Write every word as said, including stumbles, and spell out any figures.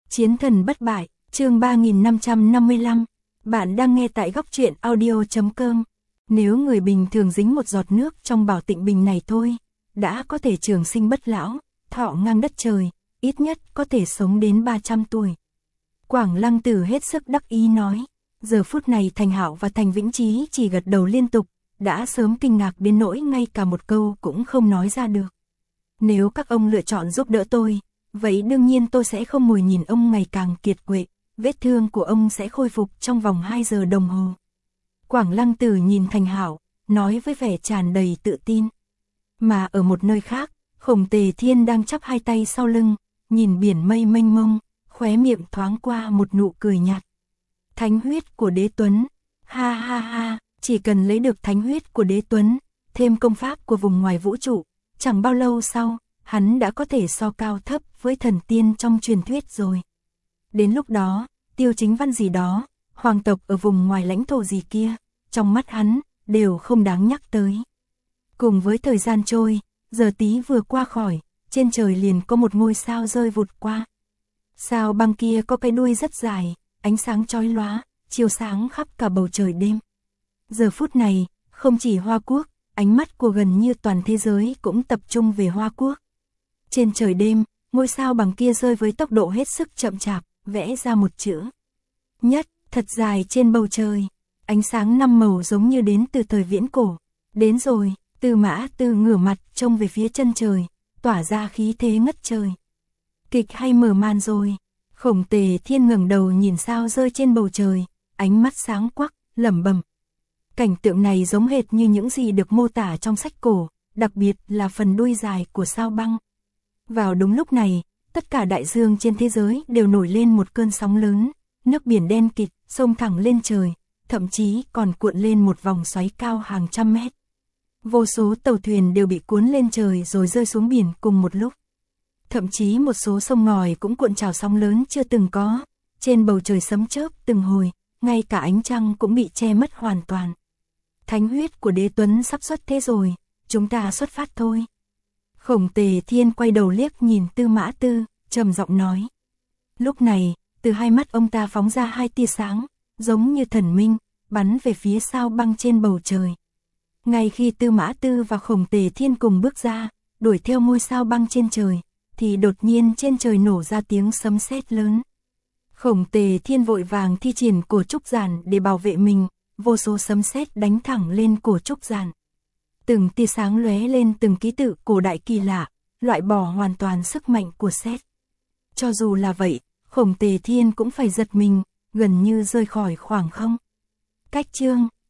Chiến thần bất bại, chương ba nghìn năm trăm năm mươi lăm. Bạn đang nghe tại góc truyện audio chấm com. Nếu người bình thường dính một giọt nước trong bảo tịnh bình này thôi, đã có thể trường sinh bất lão, thọ ngang đất trời, ít nhất có thể sống đến ba trăm tuổi. Quảng Lăng Tử hết sức đắc ý nói. Giờ phút này Thành Hạo và Thành Vĩnh Chí chỉ gật đầu liên tục, đã sớm kinh ngạc đến nỗi ngay cả một câu cũng không nói ra được. Nếu các ông lựa chọn giúp đỡ tôi, vậy đương nhiên tôi sẽ không ngồi nhìn ông ngày càng kiệt quệ, vết thương của ông sẽ khôi phục trong vòng hai giờ đồng hồ. Quảng Lăng Tử nhìn Thành Hạo, nói với vẻ tràn đầy tự tin. Mà ở một nơi khác, Khổng Tề Thiên đang chắp hai tay sau lưng, nhìn biển mây mênh mông, khóe miệng thoáng qua một nụ cười nhạt. Thánh huyết của Đế Tuấn, ha ha ha, chỉ cần lấy được thánh huyết của Đế Tuấn, thêm công pháp của vùng ngoài vũ trụ, chẳng bao lâu sau, hắn đã có thể so cao thấp với thần tiên trong truyền thuyết rồi. Đến lúc đó, Tiêu Chính Văn gì đó, hoàng tộc ở vùng ngoài lãnh thổ gì kia, trong mắt hắn, đều không đáng nhắc tới. Cùng với thời gian trôi, giờ tí vừa qua khỏi, trên trời liền có một ngôi sao rơi vụt qua. Sao băng kia có cái đuôi rất dài, ánh sáng chói lóa, chiếu sáng khắp cả bầu trời đêm. Giờ phút này, không chỉ Hoa Quốc, ánh mắt của gần như toàn thế giới cũng tập trung về Hoa Quốc. Trên trời đêm, ngôi sao bằng kia rơi với tốc độ hết sức chậm chạp, vẽ ra một chữ nhất, thật dài trên bầu trời. Ánh sáng năm màu giống như đến từ thời viễn cổ. Đến rồi, Tư Mã Tư ngửa mặt trông về phía chân trời, tỏa ra khí thế ngất trời. Kịch hay mở màn rồi. Khổng Tề Thiên ngẩng đầu nhìn sao rơi trên bầu trời, ánh mắt sáng quắc, lẩm bẩm. Cảnh tượng này giống hệt như những gì được mô tả trong sách cổ, đặc biệt là phần đuôi dài của sao băng. Vào đúng lúc này, tất cả đại dương trên thế giới đều nổi lên một cơn sóng lớn, nước biển đen kịt, sông thẳng lên trời, thậm chí còn cuộn lên một vòng xoáy cao hàng trăm mét. Vô số tàu thuyền đều bị cuốn lên trời rồi rơi xuống biển cùng một lúc. Thậm chí một số sông ngòi cũng cuộn trào sóng lớn chưa từng có, trên bầu trời sấm chớp từng hồi, ngay cả ánh trăng cũng bị che mất hoàn toàn. Thánh huyết của Đế Tuấn sắp xuất thế rồi, chúng ta xuất phát thôi. Khổng Tề Thiên quay đầu liếc nhìn Tư Mã Tư, trầm giọng nói. Lúc này, từ hai mắt ông ta phóng ra hai tia sáng, giống như thần minh, bắn về phía sao băng trên bầu trời. Ngay khi Tư Mã Tư và Khổng Tề Thiên cùng bước ra, đuổi theo ngôi sao băng trên trời, thì đột nhiên trên trời nổ ra tiếng sấm sét lớn. Khổng Tề Thiên vội vàng thi triển cổ trúc giản để bảo vệ mình, vô số sấm sét đánh thẳng lên cổ trúc giản. Từng tia sáng lóe lên từng ký tự cổ đại kỳ lạ, loại bỏ hoàn toàn sức mạnh của sét. Cho dù là vậy, Khổng Tề Thiên cũng phải giật mình, gần như rơi khỏi khoảng không. Cách chương